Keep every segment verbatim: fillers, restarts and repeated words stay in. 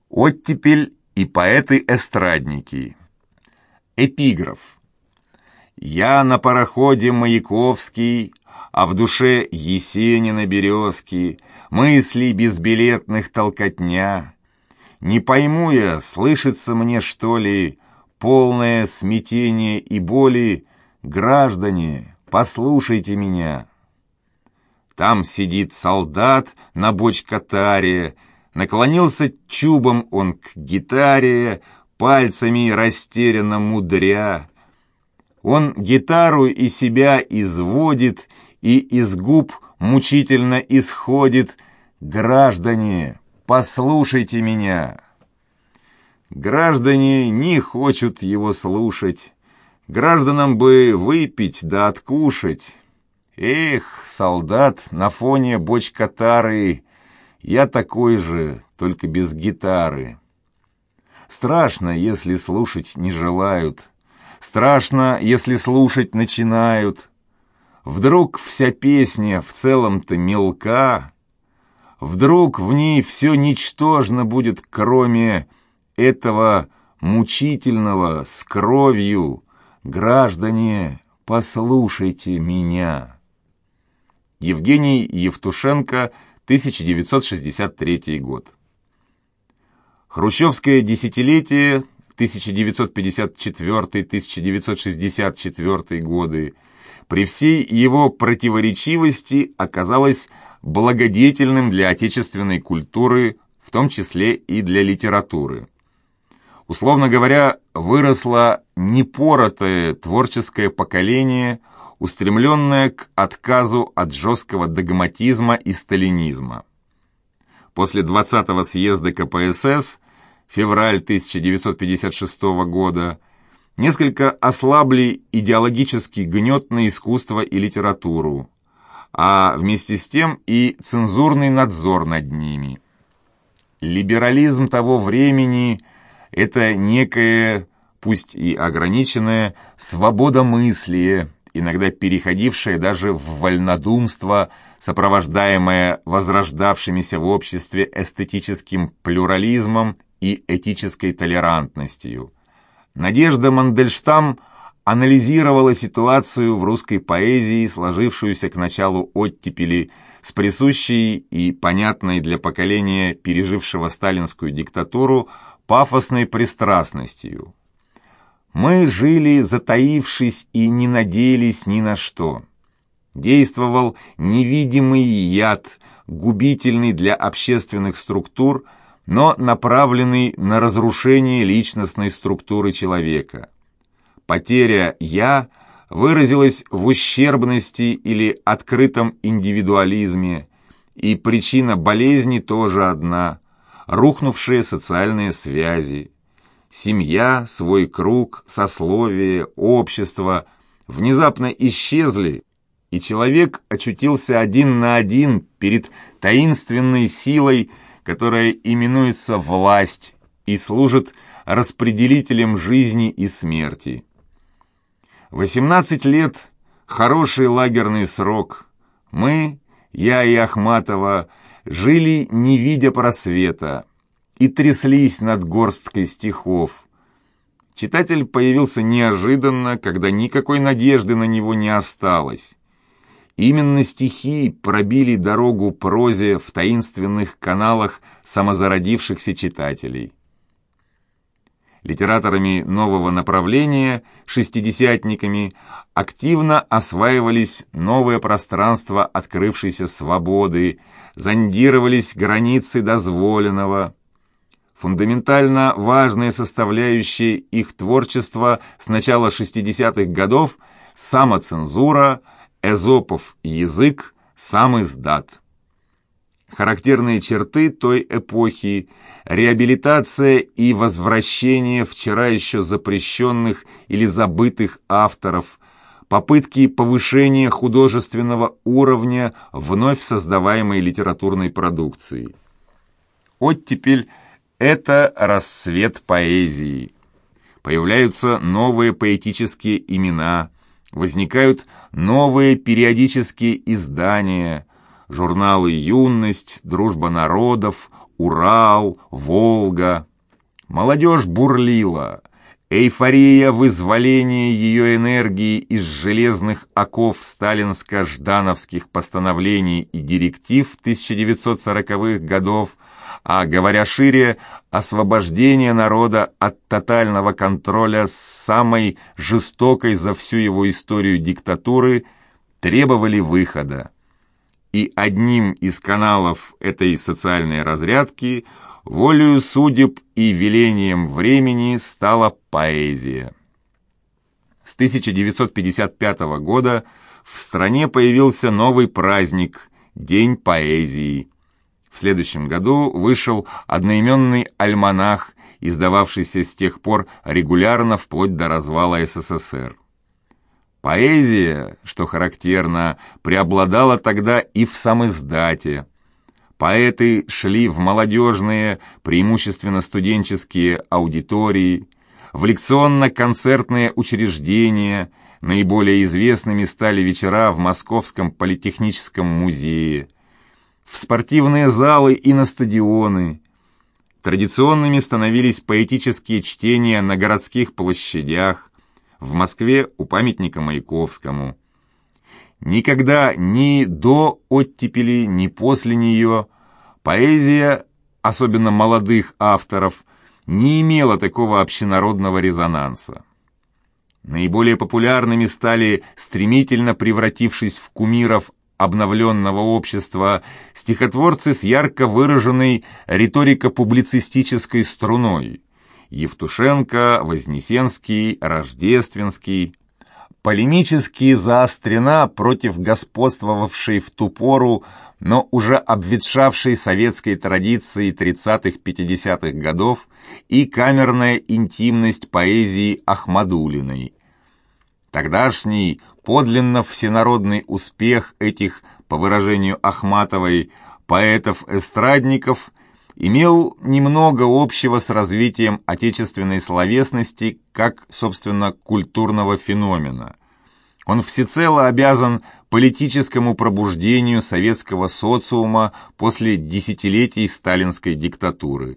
Оттепель и поэты-эстрадники. Эпиграф. «Я на пароходе Маяковский, а в душе Есенина березки, мыслей безбилетных толкотня. Не пойму я, слышится мне, что ли, полное смятение и боли. Граждане, послушайте меня». Там сидит солдат на бочкатаре, наклонился чубом он к гитаре, пальцами растерянно мудря. Он гитару и себя изводит, и из губ мучительно исходит: «Граждане, послушайте меня». Граждане не хочут его слушать, гражданам бы выпить да откушать. Эх, солдат на фоне бочкатары, я такой же, только без гитары. Страшно, если слушать не желают, страшно, если слушать начинают. Вдруг вся песня в целом-то мелка, вдруг в ней все ничтожно будет, кроме этого мучительного с кровью: «Граждане, послушайте меня». Евгений Евтушенко, тысяча девятьсот шестьдесят третий год. Хрущевское десятилетие, тысяча девятьсот пятьдесят четвёртый — тысяча девятьсот шестьдесят четвёртый годы, при всей его противоречивости оказалось благодетельным для отечественной культуры, в том числе и для литературы. Условно говоря, выросло непоротое творческое поколение, устремленное к отказу от жесткого догматизма и сталинизма. После двадцатого съезда ка пэ эс эс, февраль тысяча девятьсот пятьдесят шестого года, несколько ослабли идеологический гнет на искусство и литературу, а вместе с тем и цензурный надзор над ними. Либерализм того времени – это некое, пусть и ограниченное, свободомыслие, иногда переходившее даже в вольнодумство, сопровождаемое возрождавшимися в обществе эстетическим плюрализмом и этической толерантностью. Надежда Мандельштам анализировала ситуацию в русской поэзии, сложившуюся к началу оттепели, с присущей и понятной для поколения, пережившего сталинскую диктатуру, пафосной пристрастностью. Мы жили, затаившись, и не надеялись ни на что. Действовал невидимый яд, губительный для общественных структур, но направленный на разрушение личностной структуры человека. Потеря «я» выразилась в ущербности или открытом индивидуализме, и причина болезни тоже одна – рухнувшие социальные связи. Семья, свой круг, сословие, общество внезапно исчезли, и человек очутился один на один перед таинственной силой, которая именуется власть и служит распределителем жизни и смерти. восемнадцать лет – хороший лагерный срок. Мы, я и Ахматова, жили, не видя просвета, и тряслись над горсткой стихов. Читатель появился неожиданно, когда никакой надежды на него не осталось. Именно стихи пробили дорогу прозе в таинственных каналах самозародившихся читателей. Литераторами нового направления, шестидесятниками, активно осваивались новые пространства открывшейся свободы, зондировались границы дозволенного. Фундаментально важная составляющая их творчества с начала шестидесятых годов – самоцензура, эзопов язык, самиздат. Характерные черты той эпохи – реабилитация и возвращение вчера еще запрещенных или забытых авторов, попытки повышения художественного уровня вновь создаваемой литературной продукции. Оттепель – это расцвет поэзии. Появляются новые поэтические имена, возникают новые периодические издания, журналы «Юность», «Дружба народов», Урал, Волга. Молодежь бурлила. Эйфория вызволения ее энергии из железных оков сталинско-ждановских постановлений и директив тысяча девятьсот сороковых годов, а, говоря шире, освобождение народа от тотального контроля самой жестокой за всю его историю диктатуры, требовали выхода. И одним из каналов этой социальной разрядки волею судеб и велением времени стала поэзия. С тысяча девятьсот пятьдесят пятого года в стране появился новый праздник – День поэзии. В следующем году вышел одноименный альманах, издававшийся с тех пор регулярно вплоть до развала СССР. Поэзия, что характерно, преобладала тогда и в самиздате. Поэты шли в молодежные, преимущественно студенческие аудитории, в лекционно-концертные учреждения, наиболее известными стали вечера в Московском политехническом музее, в спортивные залы и на стадионы. Традиционными становились поэтические чтения на городских площадях, в Москве у памятника Маяковскому. Никогда ни до оттепели, ни после нее поэзия, особенно молодых авторов, не имела такого общенародного резонанса. Наиболее популярными стали, стремительно превратившись в кумиров обновленного общества, стихотворцы с ярко выраженной риторико-публицистической струной: Евтушенко, Вознесенский, Рождественский. Полемически заострена против господствовавшей в ту пору, но уже обветшавшей советской традиции тридцатых-пятидесятых годов и камерная интимность поэзии Ахмадуллиной. Тогдашний подлинно всенародный успех этих, по выражению Ахматовой, поэтов-эстрадников имел немного общего с развитием отечественной словесности как, собственно, культурного феномена. Он всецело обязан политическому пробуждению советского социума после десятилетий сталинской диктатуры.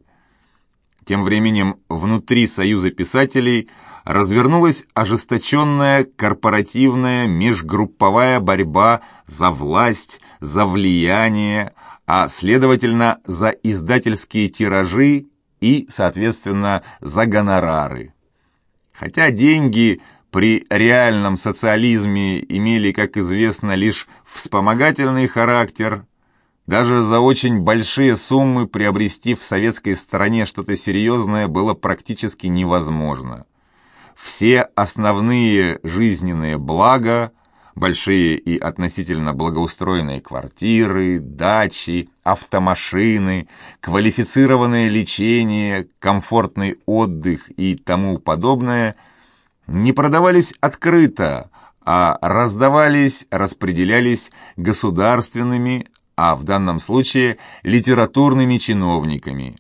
Тем временем внутри Союза писателей развернулась ожесточенная корпоративная межгрупповая борьба за власть, за влияние, а, следовательно, за издательские тиражи и, соответственно, за гонорары. Хотя деньги при реальном социализме имели, как известно, лишь вспомогательный характер, даже за очень большие суммы приобрести в советской стране что-то серьезное было практически невозможно. Все основные жизненные блага, большие и относительно благоустроенные квартиры, дачи, автомашины, квалифицированное лечение, комфортный отдых и тому подобное не продавались открыто, а раздавались, распределялись государственными, а в данном случае литературными чиновниками.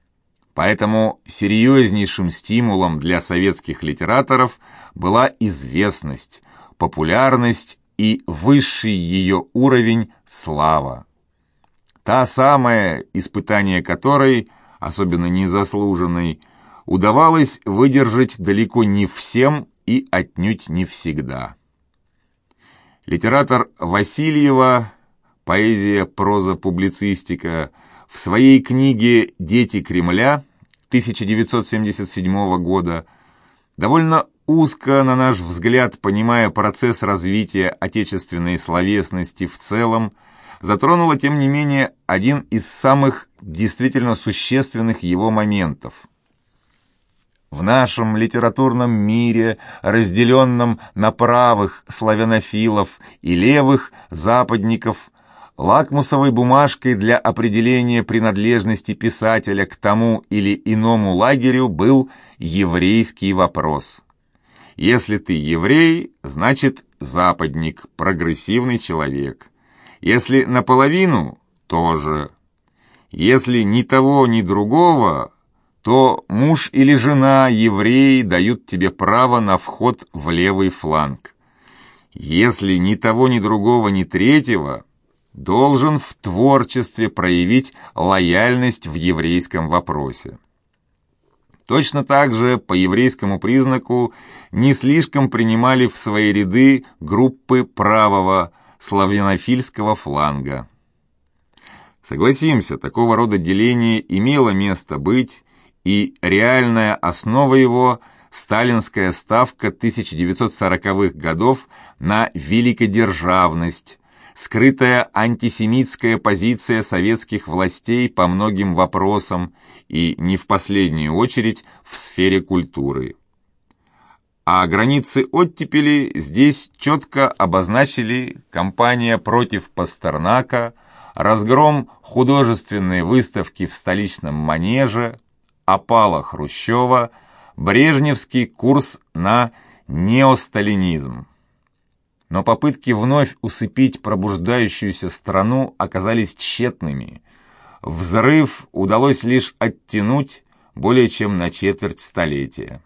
Поэтому серьезнейшим стимулом для советских литераторов была известность, популярность и высший ее уровень – слава. Та самая, испытание которой, особенно незаслуженной, удавалось выдержать далеко не всем и отнюдь не всегда. Литератор Васильева, поэзия, проза, публицистика, в своей книге «Дети Кремля» тысяча девятьсот семьдесят седьмого года, довольно узко, на наш взгляд, понимая процесс развития отечественной словесности в целом, затронула, тем не менее, один из самых действительно существенных его моментов. В нашем литературном мире, разделенном на правых славянофилов и левых западников, лакмусовой бумажкой для определения принадлежности писателя к тому или иному лагерю был еврейский вопрос. Если ты еврей, значит западник, прогрессивный человек. Если наполовину – тоже. Если ни того, ни другого, то муж или жена евреи дают тебе право на вход в левый фланг. Если ни того, ни другого, ни третьего, должен в творчестве проявить лояльность в еврейском вопросе. Точно так же по еврейскому признаку не слишком принимали в свои ряды группы правого славянофильского фланга. Согласимся, такого рода деление имело место быть, и реальная основа его – сталинская ставка тысяча девятьсот сороковых годов на великодержавность, скрытая антисемитская позиция советских властей по многим вопросам и, не в последнюю очередь, в сфере культуры. А границы оттепели здесь четко обозначили кампания против Пастернака, разгром художественной выставки в столичном Манеже, опала Хрущева, брежневский курс на неосталинизм. Но попытки вновь усыпить пробуждающуюся страну оказались тщетными. Взрыв удалось лишь оттянуть более чем на четверть столетия.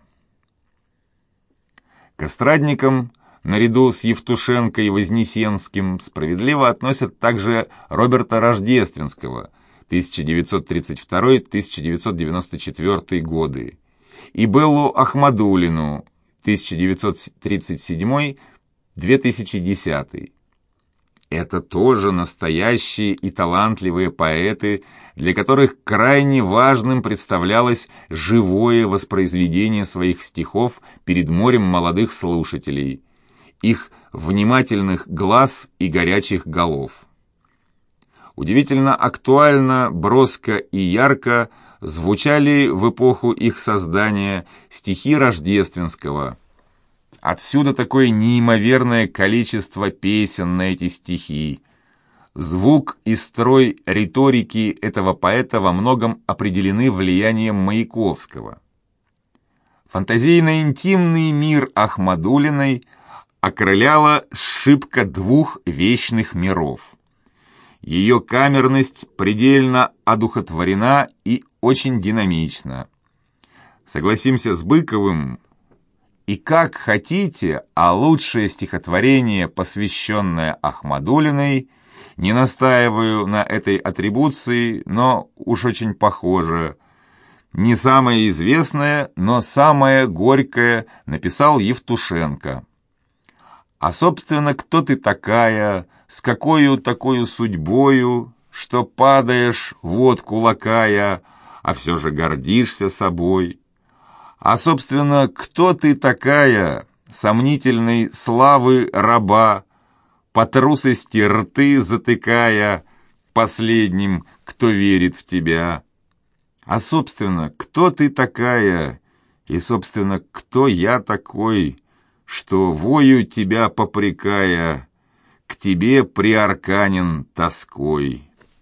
К эстрадникам, наряду с Евтушенко и Вознесенским, справедливо относят также Роберта Рождественского, тысяча девятьсот тридцать второй — тысяча девятьсот девяносто четвёртый годы, и Беллу Ахмадуллину, тысяча девятьсот тридцать седьмой — две тысячи десятый. Это тоже настоящие и талантливые поэты, для которых крайне важным представлялось живое воспроизведение своих стихов перед морем молодых слушателей, их внимательных глаз и горячих голов. Удивительно актуально, броско и ярко звучали в эпоху их создания стихи Рождественского. Отсюда такое неимоверное количество песен на эти стихи. Звук и строй риторики этого поэта во многом определены влиянием Маяковского. Фантазийно-интимный мир Ахмадуллиной окрыляла сшибка двух вечных миров. Ее камерность предельно одухотворена и очень динамична. Согласимся с Быковым, и как хотите, а лучшее стихотворение, посвященное Ахмадуллиной, не настаиваю на этой атрибуции, но уж очень похоже. Не самое известное, но самое горькое написал Евтушенко. А, собственно, кто ты такая, с какою такою судьбою, что падаешь водку лакая, а все же гордишься собой? А, собственно, кто ты такая, сомнительной славы раба, по трусости рты затыкая последним, кто верит в тебя? А, собственно, кто ты такая, и, собственно, кто я такой, что вою тебя попрекая, к тебе приарканен тоской?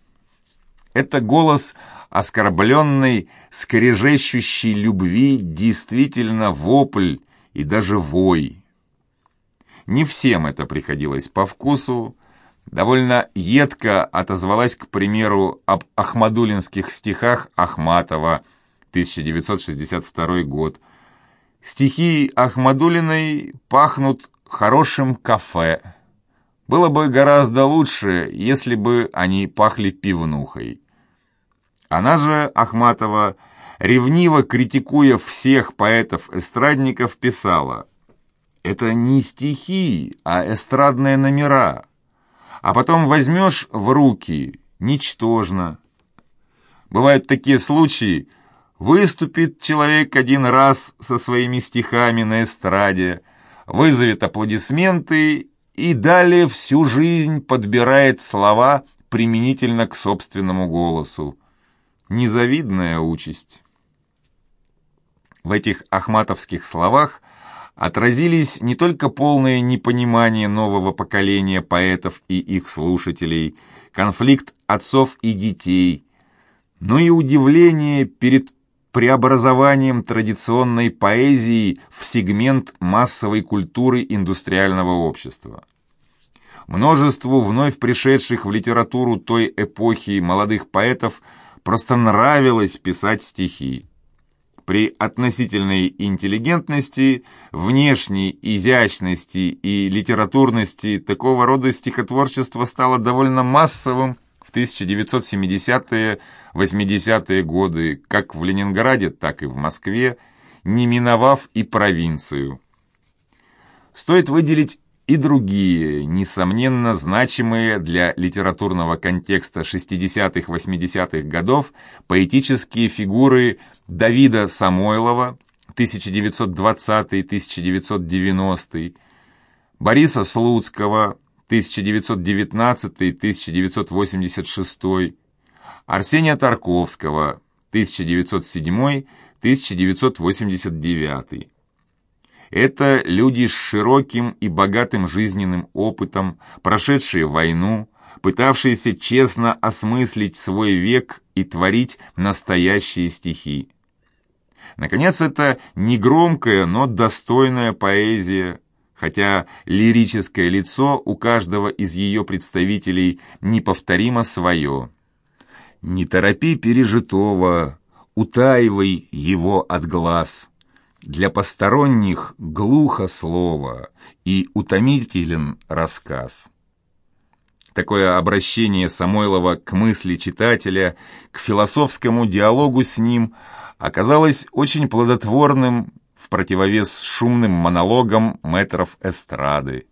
Это голос оскорбленной, скрежещущей любви, действительно вопль и даже вой. Не всем это приходилось по вкусу. Довольно едко отозвалась, к примеру, об ахмадуллинских стихах Ахматова, тысяча девятьсот шестьдесят второй год. Стихи Ахмадуллиной пахнут хорошим кафе. Было бы гораздо лучше, если бы они пахли пивнухой. Она же, Ахматова, ревниво критикуя всех поэтов-эстрадников, писала: «Это не стихи, а эстрадные номера. А потом возьмешь в руки — ничтожно». Бывают такие случаи: выступит человек один раз со своими стихами на эстраде, вызовет аплодисменты и далее всю жизнь подбирает слова применительно к собственному голосу. Незавидная участь. В этих ахматовских словах отразились не только полное непонимание нового поколения поэтов и их слушателей, конфликт отцов и детей, но и удивление перед преобразованием традиционной поэзии в сегмент массовой культуры индустриального общества. Множеству вновь пришедших в литературу той эпохи молодых поэтов просто нравилось писать стихи. При относительной интеллигентности, внешней изящности и литературности такого рода стихотворчество стало довольно массовым в тысяча девятьсот семидесятые-восьмидесятые годы как в Ленинграде, так и в Москве, не миновав и провинцию. Стоит выделить и другие, несомненно, значимые для литературного контекста шестидесятых-восьмидесятых годов поэтические фигуры Давида Самойлова тысяча девятьсот двадцатый — тысяча девятьсот девяностый, Бориса Слуцкого тысяча девятьсот девятнадцатый — тысяча девятьсот восемьдесят шестой, Арсения Тарковского тысяча девятьсот седьмой — тысяча девятьсот восемьдесят девятый. Это люди с широким и богатым жизненным опытом, прошедшие войну, пытавшиеся честно осмыслить свой век и творить настоящие стихи. Наконец, это негромкая, но достойная поэзия, хотя лирическое лицо у каждого из ее представителей неповторимо свое. «Не торопи пережитого, утаивай его от глаз. Для посторонних глухо слово и утомителен рассказ». Такое обращение Самойлова к мысли читателя, к философскому диалогу с ним оказалось очень плодотворным в противовес шумным монологам мэтров эстрады.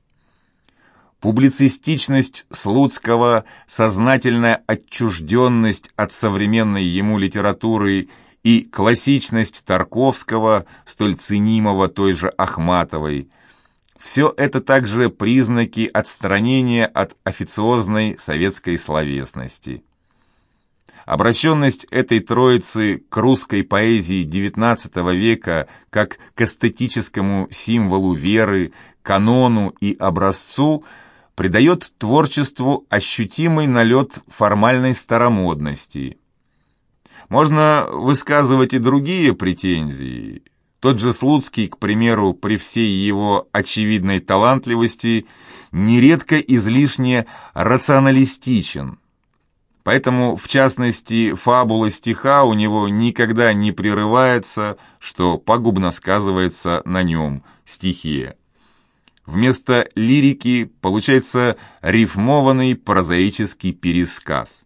Публицистичность Слуцкого, сознательная отчужденность от современной ему литературы и классичность Тарковского, столь ценимого той же Ахматовой, все это также признаки отстранения от официозной советской словесности. Обращенность этой троицы к русской поэзии девятнадцатого века как к эстетическому символу веры, канону и образцу придает творчеству ощутимый налет формальной старомодности. Можно высказывать и другие претензии. Тот же Слуцкий, к примеру, при всей его очевидной талантливости, нередко излишне рационалистичен. Поэтому, в частности, фабула стиха у него никогда не прерывается, что пагубно сказывается на нем, стихе. Вместо лирики получается рифмованный прозаический пересказ.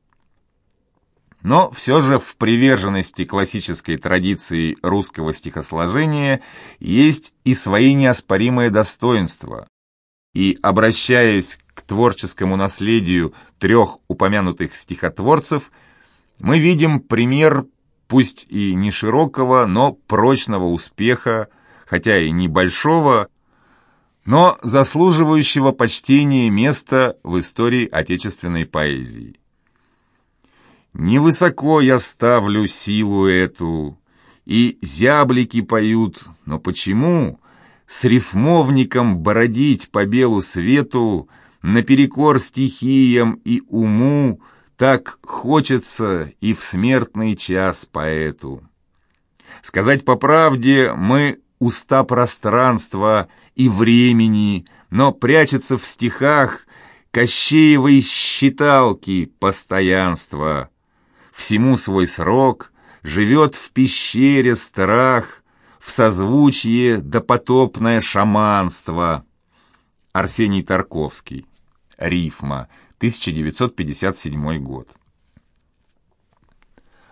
Но все же в приверженности классической традиции русского стихосложения есть и свои неоспоримые достоинства. И, обращаясь к творческому наследию трех упомянутых стихотворцев, мы видим пример, пусть и не широкого, но прочного успеха, хотя и небольшого, но заслуживающего почтения места в истории отечественной поэзии. Невысоко я ставлю силу эту, и зяблики поют, но почему с рифмовником бродить по белу свету, наперекор стихиям и уму, так хочется и в смертный час поэту? Сказать по правде, мы уста пространства и времени, но прячется в стихах Кощеевой считалки постоянства. Всему свой срок, живет в пещере страх, в созвучье допотопное шаманство. Арсений Тарковский. Рифма. тысяча девятьсот пятьдесят седьмой год.